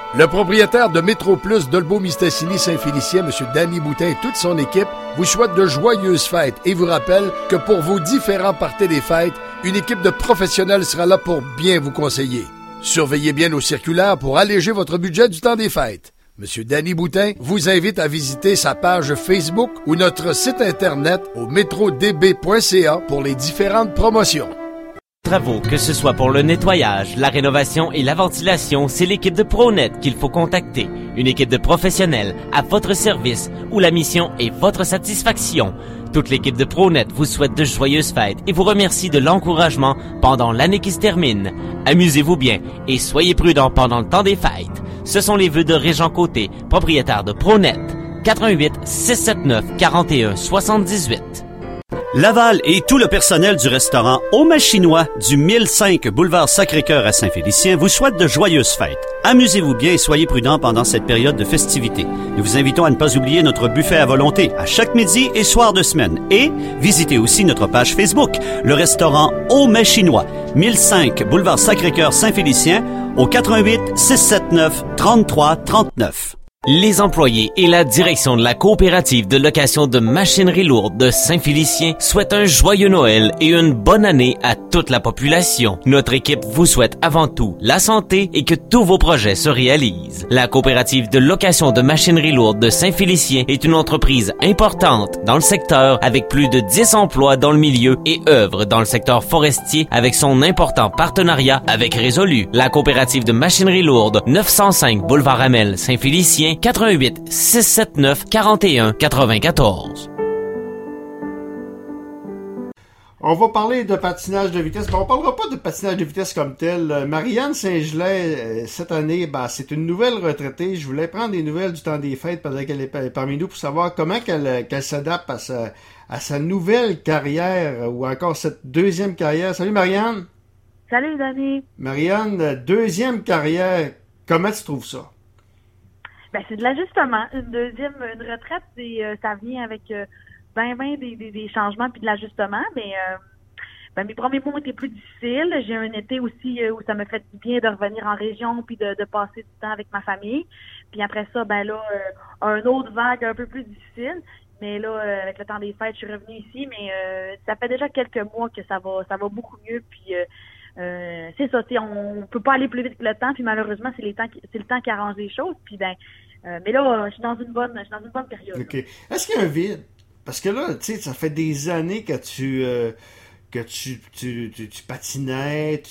Le propriétaire de Métro Plus d'Olbeau-Mistassini-Saint-Félicien, M. Danny Boutin et toute son équipe vous souhaitent de joyeuses fêtes et vous rappelle que pour vos différents parties des fêtes, une équipe de professionnels sera là pour bien vous conseiller. Surveillez bien nos circulaires pour alléger votre budget du temps des fêtes. M. Danny Boutin vous invite à visiter sa page Facebook ou notre site internet au metrodb.ca pour les différentes promotions. Travaux, que ce soit pour le nettoyage, la rénovation et la ventilation, c'est l'équipe de ProNet qu'il faut contacter. Une équipe de professionnels à votre service où la mission est votre satisfaction. Toute l'équipe de ProNet vous souhaite de joyeuses fêtes et vous remercie de l'encouragement pendant l'année qui se termine. Amusez-vous bien et soyez prudents pendant le temps des fêtes. Ce sont les vœux de Régent Côté, propriétaire de ProNet. 88 679 41 78. Laval et tout le personnel du restaurant Au Machinois du 1005 boulevard Sacré-Cœur à Saint-Félicien vous souhaitent de joyeuses fêtes. Amusez-vous bien et soyez prudents pendant cette période de festivités. Nous vous invitons à ne pas oublier notre buffet à volonté à chaque midi et soir de semaine. Et visitez aussi notre page Facebook, le restaurant Au Machinois, 1005 boulevard Sacré-Cœur Saint-Félicien au 88 679 33 39. Les employés et la direction de la coopérative de location de machinerie lourde de Saint-Félicien souhaitent un joyeux Noël et une bonne année à toute la population. Notre équipe vous souhaite avant tout la santé et que tous vos projets se réalisent. La coopérative de location de machinerie lourde de Saint-Félicien est une entreprise importante dans le secteur avec plus de 10 emplois dans le milieu et œuvre dans le secteur forestier avec son important partenariat avec Résolu. La coopérative de machinerie lourde 905 boulevard Amel Saint-Félicien 88 679 41 94. On va parler de patinage de vitesse, mais on parlera pas de patinage de vitesse comme tel. Marianne Saint-Gelais, cette année, c'est une nouvelle retraitée. Je voulais prendre des nouvelles du temps des fêtes pendant qu'elle est parmi nous pour savoir comment qu'elle s'adapte à sa nouvelle carrière ou encore cette deuxième carrière. Salut Marianne! Salut Danny! Marianne, deuxième carrière, comment tu trouves ça? Ben, c'est de l'ajustement. Une retraite, ça vient avec des changements puis de l'ajustement. Mais mes premiers mois étaient plus difficiles. J'ai un été aussi où ça me fait du bien de revenir en région puis de passer du temps avec ma famille. Puis après ça, un autre vague un peu plus difficile. Mais là, avec le temps des fêtes, je suis revenue ici. Mais ça fait déjà quelques mois que ça va beaucoup mieux. Puis c'est ça, on peut pas aller plus vite que le temps, puis malheureusement, c'est le temps qui arrange les choses. Puis mais là, je suis dans une bonne période. OK. Est-ce qu'il y a un vide? Parce que là, tu sais, ça fait des années que tu patinais,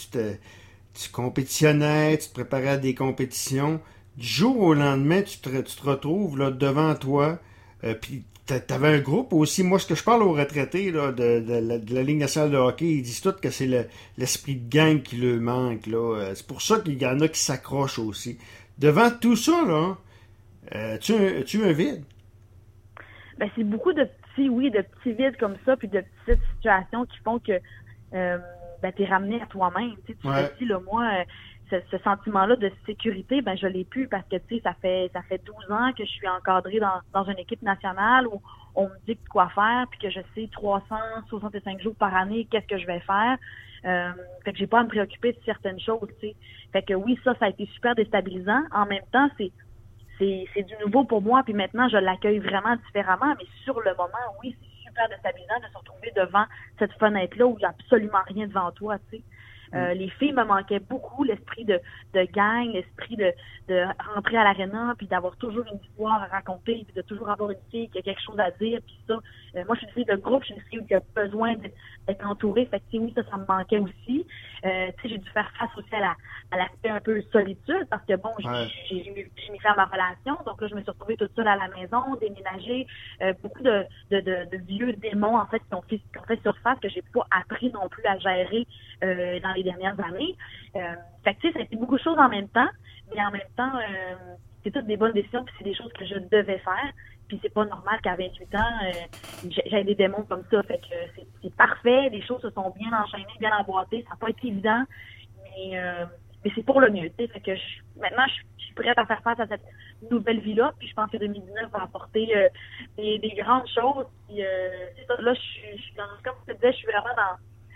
tu compétitionnais, tu te préparais à des compétitions. Du jour au lendemain, tu te retrouves là devant toi, puis t'avais un groupe aussi. Moi, ce que je parle aux retraités là, de la Ligue nationale de hockey, ils disent tous que c'est l'esprit de gang qui leur manque. Là. C'est pour ça qu'il y en a qui s'accrochent aussi. Devant tout ça, là, tu as un vide? Ben, c'est beaucoup de petits vides comme ça, puis de petites situations qui font que t'es ramené à toi-même. Tu te dis, là, moi, ce sentiment-là de sécurité, je l'ai plus parce que, tu sais, ça fait 12 ans que je suis encadrée dans une équipe nationale où on me dit quoi faire, puis que je sais 365 jours par année qu'est-ce que je vais faire. Fait que j'ai pas à me préoccuper de certaines choses, tu sais. Fait que oui, ça a été super déstabilisant. En même temps, c'est du nouveau pour moi, puis maintenant, je l'accueille vraiment différemment, mais sur le moment, oui, c'est super déstabilisant de se retrouver devant cette fenêtre-là où il n'y a absolument rien devant toi, tu sais. Les filles me manquaient beaucoup, l'esprit de gang, l'esprit de rentrer à l'aréna, puis d'avoir toujours une histoire à raconter, puis de toujours avoir une fille qui a quelque chose à dire, puis ça. Moi, je suis une fille de groupe, je suis une fille qui a besoin d'être entourée, fait que oui, ça me manquait aussi. Tu sais, j'ai dû faire face aussi à l'aspect un peu solitude, parce que bon, j'ai mis fin à ma relation, donc là, je me suis retrouvée toute seule à la maison, déménagée, beaucoup de vieux démons, en fait, qui ont fait surface, que j'ai pas appris non plus à gérer dans les dernières années. Fait que tu sais, ça a été beaucoup de choses en même temps, mais en même temps, c'est toutes des bonnes décisions, puis c'est des choses que je devais faire, puis c'est pas normal qu'à 28 ans, j'ai des démons comme ça. Fait que c'est parfait, les choses se sont bien enchaînées, bien emboîtées, ça n'a pas été évident, mais c'est pour le mieux, tu sais. Fait que maintenant, je suis prête à faire face à cette nouvelle vie-là, puis je pense que 2019 va apporter des grandes choses, puis c'est ça, là, je suis comme je te disais, je suis vraiment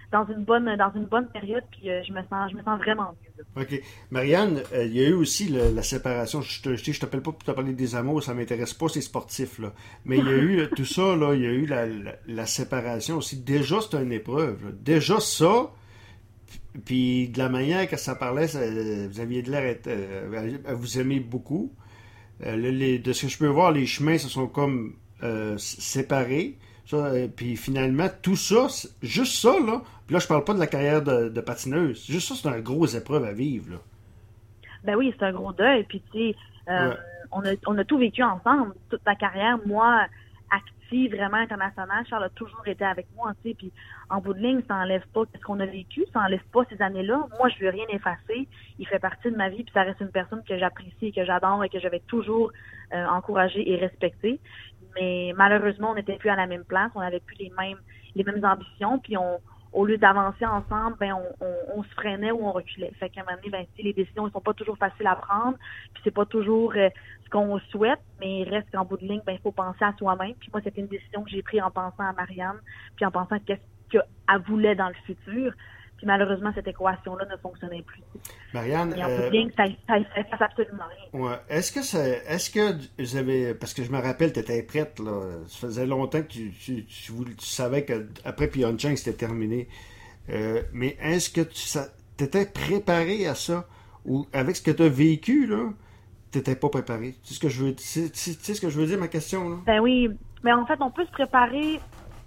dans une bonne période, puis je me sens vraiment mieux. Là. OK. Marianne, il y a eu aussi la séparation. Je t'appelle pas pour te parler des amours, ça m'intéresse pas, c'est sportif, là. Mais il y a eu tout ça, là, il y a eu la séparation aussi. Déjà, c'est une épreuve. Là. Déjà, ça, puis de la manière que ça parlait, vous aviez de l'air à vous aimer beaucoup. De ce que je peux voir, les chemins se sont comme séparés. Puis finalement, tout ça, juste ça, là, puis là, je parle pas de la carrière de patineuse, juste ça, c'est une grosse épreuve à vivre, là. Ben oui, c'est un gros deuil, puis tu sais, on a tout vécu ensemble, toute ma carrière, moi, active, vraiment internationale, Charles a toujours été avec moi, tu sais, puis en bout de ligne, ça enlève pas ce qu'on a vécu, ça enlève pas ces années-là, moi, je veux rien effacer, il fait partie de ma vie, puis ça reste une personne que j'apprécie, que j'adore et que je vais toujours encourager et respecter. Mais malheureusement, on n'était plus à la même place, on n'avait plus les mêmes ambitions, puis au lieu d'avancer ensemble, ben on se freinait ou on reculait. Fait qu'à un moment donné, ben les décisions ne sont pas toujours faciles à prendre, puis c'est pas toujours ce qu'on souhaite, mais il reste qu'en bout de ligne, ben il faut penser à soi-même. Puis moi, c'était une décision que j'ai prise en pensant à Marianne, puis en pensant à qu'est-ce qu'elle voulait dans le futur. Puis malheureusement, cette équation-là ne fonctionnait plus. Marianne, et en bout de ligne, ça passe absolument rien. Ouais. Est-ce que vous avez, parce que je me rappelle, tu étais prête, là. Ça faisait longtemps que tu savais que après Pyeongchang, c'était terminé. Mais est-ce que tu étais préparé à ça? Ou avec ce que tu as vécu, là, tu n'étais pas préparé? Tu sais ce que je veux dire, ma question, là? Ben oui. Mais en fait, on peut se préparer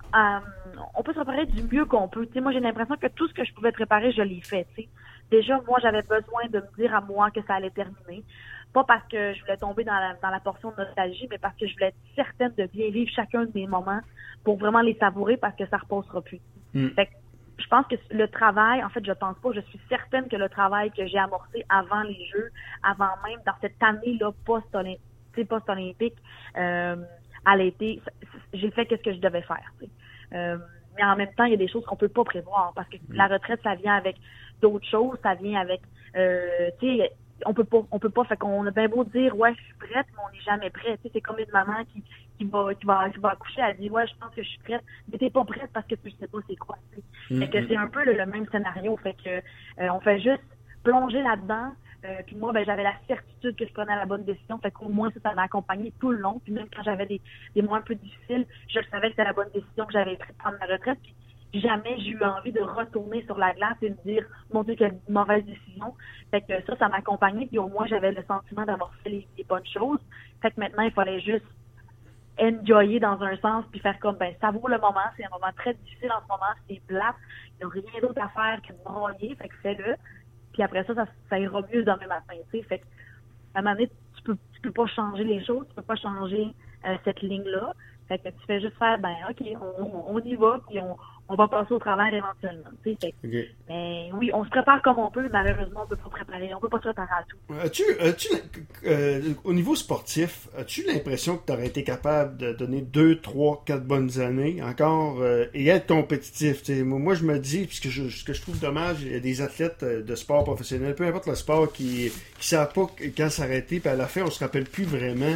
du mieux qu'on peut. Tu sais, moi, j'ai l'impression que tout ce que je pouvais préparer, je l'ai fait. Tu sais. Déjà, moi, j'avais besoin de me dire à moi que ça allait terminer. Pas parce que je voulais tomber dans la portion de nostalgie, mais parce que je voulais être certaine de bien vivre chacun de mes moments pour vraiment les savourer parce que ça reposera plus. Fait que je pense que le travail, en fait, je pense pas, je suis certaine que le travail que j'ai amorcé avant les Jeux, avant même dans cette année-là post-olympique, à l'été, j'ai fait qu'est-ce que je devais faire. Mais en même temps, il y a des choses qu'on peut pas prévoir parce que la retraite, ça vient avec d'autres choses, ça vient avec, tu sais, on peut pas, fait qu'on a bien beau dire, ouais, je suis prête, mais on n'est jamais prêt. Tu sais, c'est comme une maman qui va accoucher, elle dit, ouais, je pense que je suis prête, mais t'es pas prête parce que tu sais pas c'est quoi. Fait que c'est un peu le même scénario. Fait que, on fait juste plonger là-dedans. Puis moi, ben j'avais la certitude que je prenais la bonne décision. Fait qu'au moins, ça m'a accompagné tout le long. Puis même quand j'avais des moments un peu difficiles, je savais que c'était la bonne décision que j'avais prise de prendre ma retraite. Puis jamais j'ai eu envie de retourner sur la glace et de dire, mon Dieu, quelle mauvaise décision. Fait que ça m'a accompagné. Puis au moins, j'avais le sentiment d'avoir fait les bonnes choses. Fait que maintenant, il fallait juste enjoyer dans un sens puis faire comme, ben ça vaut le moment. C'est un moment très difficile en ce moment. C'est plate. Il n'y a rien d'autre à faire que de broyer. Fait que fais-le. Puis après ça ira mieux demain matin, tu sais. Fait que, à un moment donné, tu peux pas changer les choses, tu peux pas changer cette ligne-là. Fait que tu fais juste faire, ben, OK, on y va, puis on va passer au travers éventuellement, tu sais. Okay. Mais oui, on se prépare comme on peut, mais malheureusement, on peut pas préparer, on peut pas se préparer à tout. Au niveau sportif, as-tu l'impression que tu aurais été capable de donner 2, 3, 4 bonnes années encore et être compétitif? T'sais, moi, je me dis, puisque ce que je trouve dommage, il y a des athlètes de sport professionnel, peu importe le sport, qui savent pas quand s'arrêter, puis à la fin, on se rappelle plus vraiment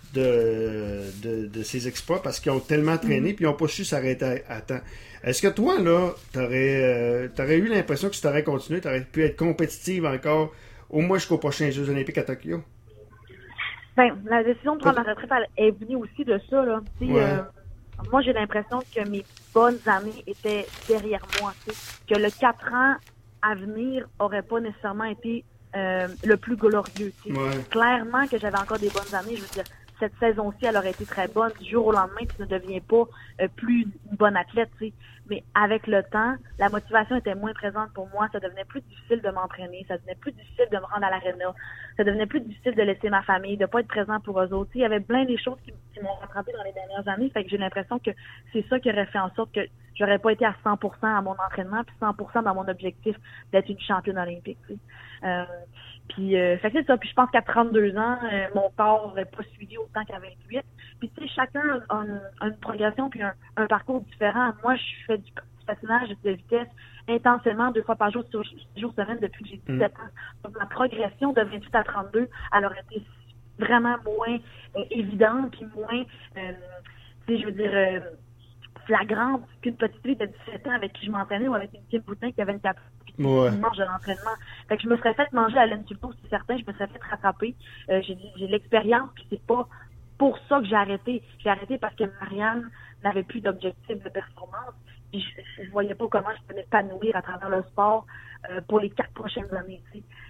de ses exploits parce qu'ils ont tellement traîné puis ils n'ont pas su s'arrêter à temps. Est-ce que toi, là, t'aurais eu l'impression que si t'aurais continué, t'aurais pu être compétitive encore au moins jusqu'aux prochains Jeux olympiques à Tokyo? Ben, la décision de prendre ma retraite est venue aussi de ça, là. Moi, j'ai l'impression que mes bonnes années étaient derrière moi, que le 4 ans à venir aurait pas nécessairement été le plus glorieux. Clairement que j'avais encore des bonnes années, je veux dire, cette saison-ci, elle aurait été très bonne. Du jour au lendemain, tu ne deviens pas plus une bonne athlète, tu sais. Mais avec le temps, la motivation était moins présente pour moi. Ça devenait plus difficile de m'entraîner. Ça devenait plus difficile de me rendre à l'aréna. Ça devenait plus difficile de laisser ma famille, de pas être présent pour eux autres. Tu sais, il y avait plein des choses qui m'ont rattrapé dans les dernières années. Fait que j'ai l'impression que c'est ça qui aurait fait en sorte que j'aurais pas été à 100% à mon entraînement puis 100% dans mon objectif d'être une championne olympique, tu sais. Puis fait que c'est ça. Puis je pense qu'à 32 ans, mon corps n'aurait pas suivi autant qu'à 28. Puis tu sais, chacun a une progression puis un parcours différent. Moi, je fais du patinage de vitesse intensément 2 fois par jour, 6 jours semaine depuis que j'ai 17 ans. Donc ma progression de 28 à 32, elle aurait été vraiment moins évidente puis moins, tu sais, je veux dire, flagrante qu'une petite fille de 17 ans avec qui je m'entraînais ou avec une Kim Boutin qui avait une capacité marche de l'entraînement. Fait que je me serais fait manger à l'insulto, c'est certain, je me serais fait rattraper. J'ai l'expérience, puis c'est pas pour ça que j'ai arrêté. J'ai arrêté parce que Marianne n'avait plus d'objectif de performance. Puis je voyais pas comment je pouvais m'épanouir à travers le sport pour les 4 prochaines années.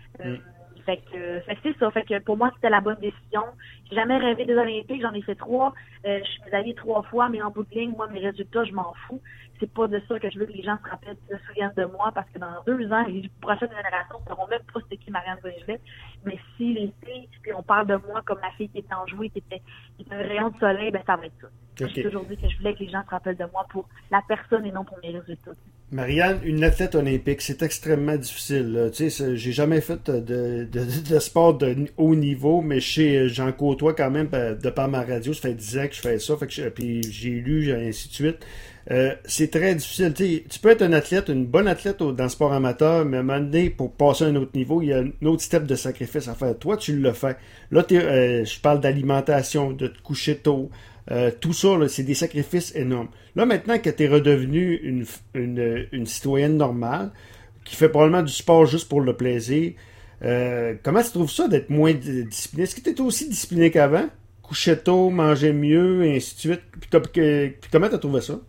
Fait que c'est ça. Fait que pour moi, c'était la bonne décision. J'ai jamais rêvé des Olympiques. J'en ai fait 3. Je suis allée 3 fois, mais en bout de ligne, moi, mes résultats, je m'en fous. C'est pas de ça que je veux que les gens se souviennent de moi, parce que dans 2 ans, les prochaines générations ne sauront même pas c'était qui Marianne Gringelet. Mais si les filles, puis on parle de moi comme la fille qui était enjouée, qui était un rayon de soleil, ben ça va être ça. J'ai toujours dit que je voulais que les gens se rappellent de moi pour la personne et non pour mes résultats. Marianne, une athlète olympique, c'est extrêmement difficile. Tu sais, j'ai jamais fait de sport de haut niveau, mais j'en côtoie quand même de par ma radio. Ça fait 10 ans que je fais ça, puis j'ai lu, ainsi de suite. C'est très difficile. Tu peux être un athlète, une bonne athlète dans le sport amateur, mais à un moment donné, pour passer à un autre niveau, il y a un autre step de sacrifice à faire. Toi, tu le fais. Là, je parle d'alimentation, de te coucher tôt. Tout ça, là, c'est des sacrifices énormes. Là, maintenant que tu es redevenu une citoyenne normale, qui fait probablement du sport juste pour le plaisir, comment tu trouves ça d'être moins discipliné? Est-ce que tu étais aussi discipliné qu'avant? Coucher tôt, manger mieux, et ainsi de suite. Puis comment tu as trouvé ça?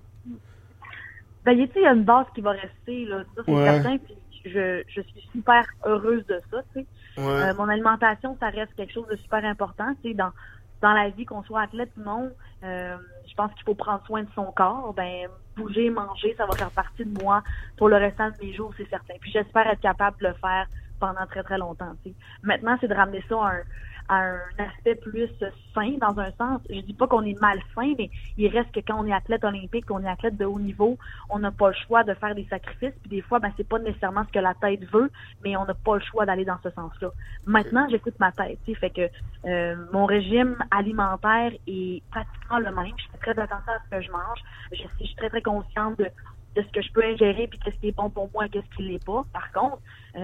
Ben, il y a une base qui va rester, là. Ça, c'est certain. Puis je suis super heureuse de ça, tu sais. Mon alimentation, ça reste quelque chose de super important, tu sais, dans la vie, qu'on soit athlète ou non. Je pense qu'il faut prendre soin de son corps. Ben, bouger, manger, ça va faire partie de moi pour le restant de mes jours, c'est certain. Puis j'espère être capable de le faire pendant très, très longtemps, tu sais. Maintenant, c'est de ramener ça à un aspect plus sain, dans un sens. Je dis pas qu'on est malsain, mais il reste que quand on est athlète olympique, qu'on est athlète de haut niveau, on n'a pas le choix de faire des sacrifices, puis des fois, ben, c'est pas nécessairement ce que la tête veut, mais on n'a pas le choix d'aller dans ce sens-là. Maintenant, j'écoute ma tête, tu sais, fait que mon régime alimentaire est pratiquement le même. Je fais très attention à ce que je mange. Je suis très, très consciente de ce que je peux ingérer, puis qu'est-ce qui est bon pour moi et qu'est-ce qui l'est pas. Par contre,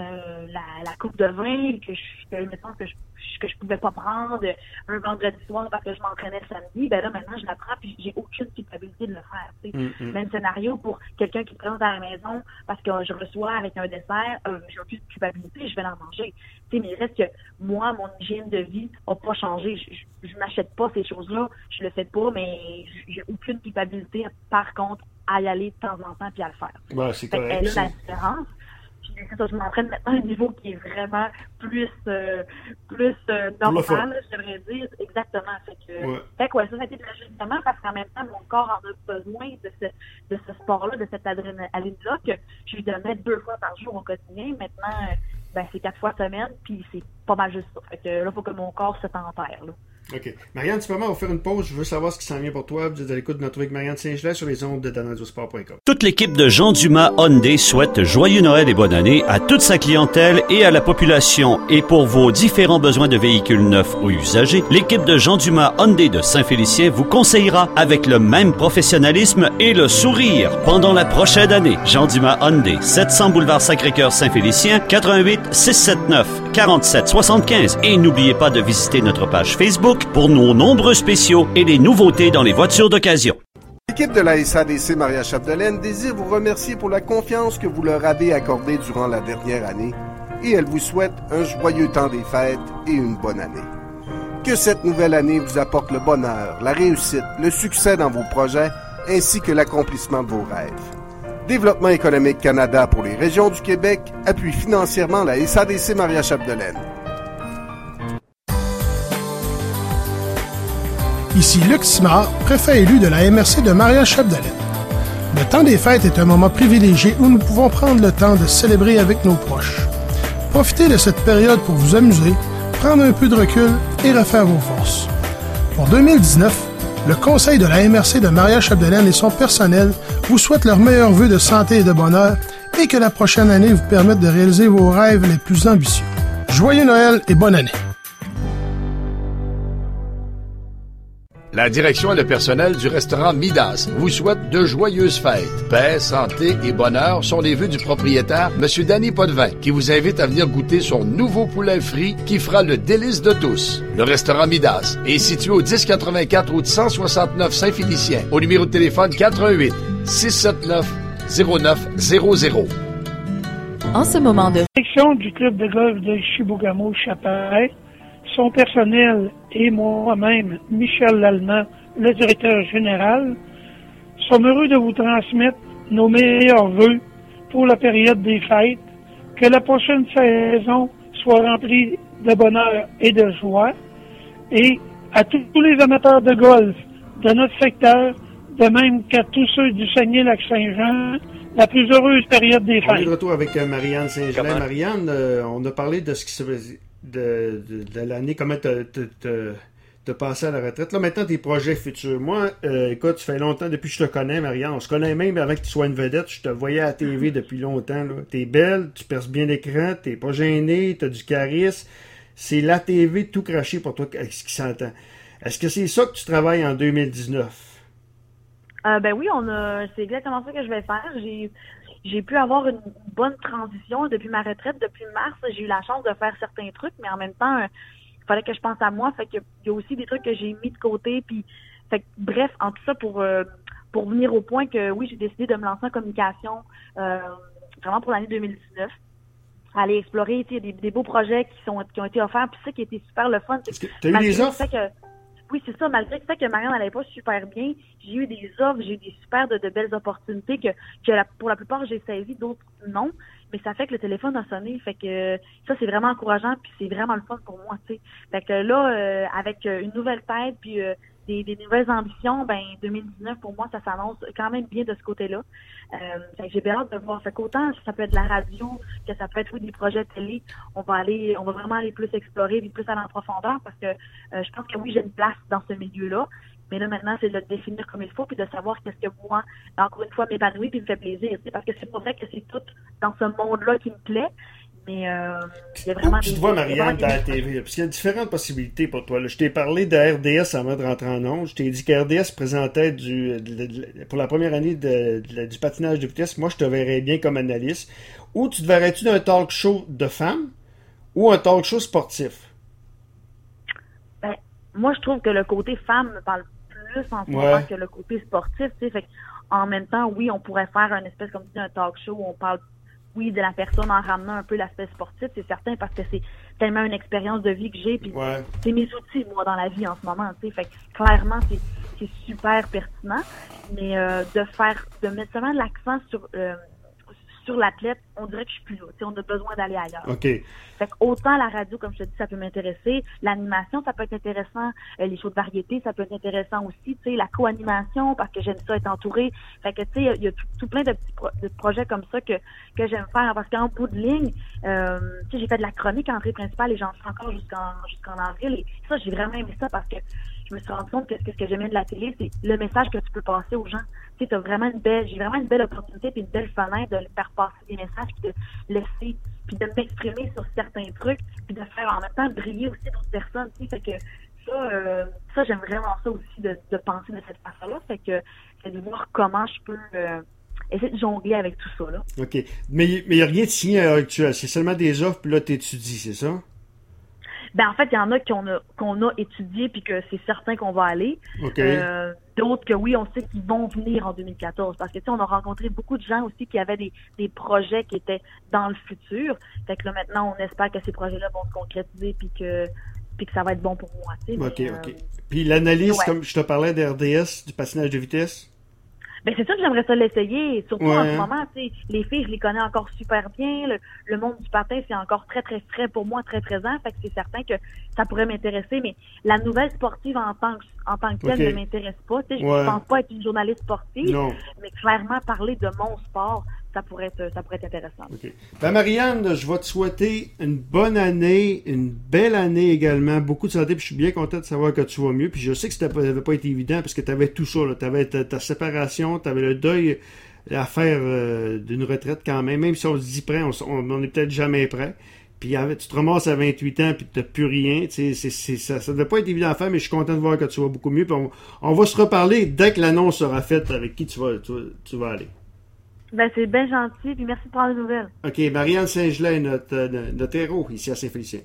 la coupe de vin que je pouvais pas prendre un vendredi soir parce que je m'entraînais le samedi, ben là, maintenant, je la prends puis j'ai aucune culpabilité de le faire, tu sais. Même scénario pour quelqu'un qui présente à la maison parce que je reçois avec un dessert, j'ai aucune culpabilité, je vais l'en manger. Tu sais, mais il reste que moi, mon hygiène de vie n'a pas changé. Je m'achète pas ces choses-là, je le fais pas, mais j'ai aucune culpabilité, par contre, à y aller de temps en temps puis à le faire. Ouais, c'est correct. Elle a la différence. Puis je m'entraîne maintenant à un niveau qui est vraiment plus normal, je devrais dire. Exactement. Fait que ça a été de l'ajustement parce qu'en même temps, mon corps en a besoin de ce sport-là, de cette adrénaline-là que je lui donnais 2 fois par jour au quotidien. Maintenant, c'est 4 fois semaine, puis c'est pas mal juste ça. Fait que là, il faut que mon corps se tempère, là. OK. Marianne, tu peux m'en faire une pause? Je veux savoir ce qui s'en vient pour toi. Vous êtes à l'écoute de notre avec Marianne Saint-Gelais sur les ondes de danadiosport.com. Toute l'équipe de Jean Dumas Hyundai souhaite joyeux Noël et bonne année à toute sa clientèle et à la population. Et pour vos différents besoins de véhicules neufs ou usagés, l'équipe de Jean Dumas Hyundai de Saint-Félicien vous conseillera avec le même professionnalisme et le sourire pendant la prochaine année. Jean Dumas Hyundai, 700 boulevard Sacré-Cœur Saint-Félicien, 88 679 47 75. Et n'oubliez pas de visiter notre page Facebook pour nos nombreux spéciaux et les nouveautés dans les voitures d'occasion. L'équipe de la SADC Maria Chapdelaine désire vous remercier pour la confiance que vous leur avez accordée durant la dernière année et elle vous souhaite un joyeux temps des fêtes et une bonne année. Que cette nouvelle année vous apporte le bonheur, la réussite, le succès dans vos projets ainsi que l'accomplissement de vos rêves. Développement économique Canada pour les régions du Québec appuie financièrement la SADC Maria Chapdelaine. Ici Luc Simard, préfet élu de la MRC de Maria Chapdelaine. Le temps des fêtes est un moment privilégié où nous pouvons prendre le temps de célébrer avec nos proches. Profitez de cette période pour vous amuser, prendre un peu de recul et refaire vos forces. Pour 2019, le conseil de la MRC de Maria Chapdelaine et son personnel vous souhaitent leurs meilleurs vœux de santé et de bonheur et que la prochaine année vous permette de réaliser vos rêves les plus ambitieux. Joyeux Noël et bonne année! La direction et le personnel du restaurant Midas vous souhaitent de joyeuses fêtes. Paix, santé et bonheur sont les vœux du propriétaire, M. Danny Potvin, qui vous invite à venir goûter son nouveau poulet frit qui fera le délice de tous. Le restaurant Midas est situé au 1084 route 169 Saint-Félicien, au numéro de téléphone 88 679 0900. En ce moment de section du club de golf de Chibougamau-Chaparais, son personnel et moi-même, Michel Lallemand, le directeur général, sommes heureux de vous transmettre nos meilleurs vœux pour la période des fêtes, que la prochaine saison soit remplie de bonheur et de joie, et à tous les amateurs de golf de notre secteur, de même qu'à tous ceux du Saguenay-Lac-Saint-Jean, la plus heureuse période des fêtes. On est de retour avec Marianne Saint-Gelais. Marianne, on a parlé de ce qui se faisait de l'année, comment t'as passé à la retraite. Là, maintenant, tes projets futurs. Moi, écoute, ça fait longtemps, depuis que je te connais, Marianne, on se connaît même avant que tu sois une vedette. Je te voyais à la TV depuis longtemps. Là. T'es belle, tu perces bien l'écran, t'es pas gênée, t'as du charisme. C'est la TV tout craché pour toi avec ce qui s'entend. Est-ce que c'est ça que tu travailles en 2019? Ben oui, c'est exactement ça que je vais faire. J'ai pu avoir une bonne transition depuis ma retraite. Depuis mars, j'ai eu la chance de faire certains trucs, mais en même temps, il fallait que je pense à moi. Fait qu'il y a aussi des trucs que j'ai mis de côté. Puis, fait que, bref, en tout ça, pour venir au point que oui, j'ai décidé de me lancer en communication vraiment pour l'année 2019. Aller explorer des beaux projets qui ont été offerts. Puis ça qui a été super le fun. T'as eu des offres? Oui, c'est ça. Malgré le fait que Marianne n'allait pas super bien, j'ai eu des offres, j'ai eu des super de belles opportunités que pour la plupart, j'ai saisi, d'autres non. Mais ça fait que le téléphone a sonné. Fait que ça, c'est vraiment encourageant, puis c'est vraiment le fun pour moi, tu sais. Fait que là, avec une nouvelle tête, puis des nouvelles ambitions, 2019, pour moi, ça s'annonce quand même bien de ce côté-là. Fait que j'ai bien hâte de voir. Fait qu'autant ça peut être de la radio, que ça peut être des projets télé, on va vraiment aller plus explorer, puis plus aller en profondeur, parce que je pense que oui, j'ai une place dans ce milieu-là. Mais là, maintenant, c'est de le définir comme il faut, puis de savoir qu'est-ce que moi, encore une fois, m'épanouit, puis me fait plaisir. Parce que c'est pas vrai que c'est tout dans ce monde-là qui me plaît. Mais il y a vraiment tu te vois, Marianne, à la TV, parce qu'il y a différentes possibilités pour toi. Là. Je t'ai parlé de RDS avant de rentrer en ondes. Je t'ai dit que RDS présentait pour la première année du patinage de vitesse. Moi, je te verrais bien comme analyste. Ou tu te verrais-tu d'un talk show de femmes ou un talk show sportif? Moi, je trouve que le côté femme me parle plus en ce moment que le côté sportif. Tu sais. Fait en même temps, oui, on pourrait faire un espèce comme un talk show où on parle de la personne en ramenant un peu l'aspect sportif, c'est certain, parce que c'est tellement une expérience de vie que j'ai, puis c'est mes outils, moi, dans la vie en ce moment, tu sais, fait que clairement, c'est super pertinent, mais de mettre seulement l'accent sur l'athlète, on dirait que je suis plus là, tu sais, on a besoin d'aller ailleurs. OK. Fait que autant la radio, comme je te dis, ça peut m'intéresser, l'animation, ça peut être intéressant, les shows de variété, ça peut être intéressant aussi, tu sais, la co-animation, parce que j'aime ça être entourée. Fait que, tu sais, il y a tout plein de petits projets comme ça que j'aime faire, parce qu'en bout de ligne, tu sais, j'ai fait de la chronique entrée principale et j'en fais encore jusqu'en avril, et ça, j'ai vraiment aimé ça, parce que je me suis rendu compte que ce que j'aimais de la télé, c'est le message que tu peux passer aux gens. Tu sais, j'ai vraiment une belle opportunité puis une belle fenêtre de faire passer des messages, puis de laisser, puis de m'exprimer sur certains trucs, puis de faire en même temps briller aussi d'autres personnes. Tu sais, fait que ça, j'aime vraiment ça aussi de penser de cette façon-là. Fait que c'est de voir comment je peux essayer de jongler avec tout ça, là. OK. Mais il n'y a rien de signé à l'heure actuelle. C'est seulement des offres, puis là, tu étudies, c'est ça? En fait, il y en a qu'on a étudié puis que c'est certain qu'on va aller. Okay. D'autres que oui, on sait qu'ils vont venir en 2014. Parce que tu sais, on a rencontré beaucoup de gens aussi qui avaient des projets qui étaient dans le futur. Fait que là, maintenant, on espère que ces projets-là vont se concrétiser puis que ça va être bon pour moi. Tu sais, OK. Puis l'analyse, comme je te parlais d'RDS, du patinage de vitesse? C'est sûr que j'aimerais ça l'essayer, surtout en ce moment, tu sais, les filles, je les connais encore super bien, le monde du patin, c'est encore très, très frais pour moi, très présent, fait que c'est certain que ça pourrait m'intéresser, mais la nouvelle sportive en tant que telle ne m'intéresse pas, tu sais, je pense pas être une journaliste sportive, mais clairement parler de mon sport, ça pourrait être intéressant. Okay. Marianne, je vais te souhaiter une bonne année, une belle année également, beaucoup de santé, puis je suis bien content de savoir que tu vas mieux, puis je sais que ça n'avait pas été évident, parce que tu avais tout ça, tu avais ta séparation, tu avais le deuil à faire d'une retraite quand même si on se dit prêt, on n'est peut-être jamais prêt, puis tu te ramasses à 28 ans, puis tu n'as plus rien. Ça ne devait pas être évident à faire, mais je suis content de voir que tu vas beaucoup mieux. Puis on va se reparler dès que l'annonce sera faite avec qui tu vas aller. Ben, c'est bien gentil, puis merci pour prendre des nouvelles. OK, Marianne Saint-Gelais, notre héros ici à Saint-Félicien.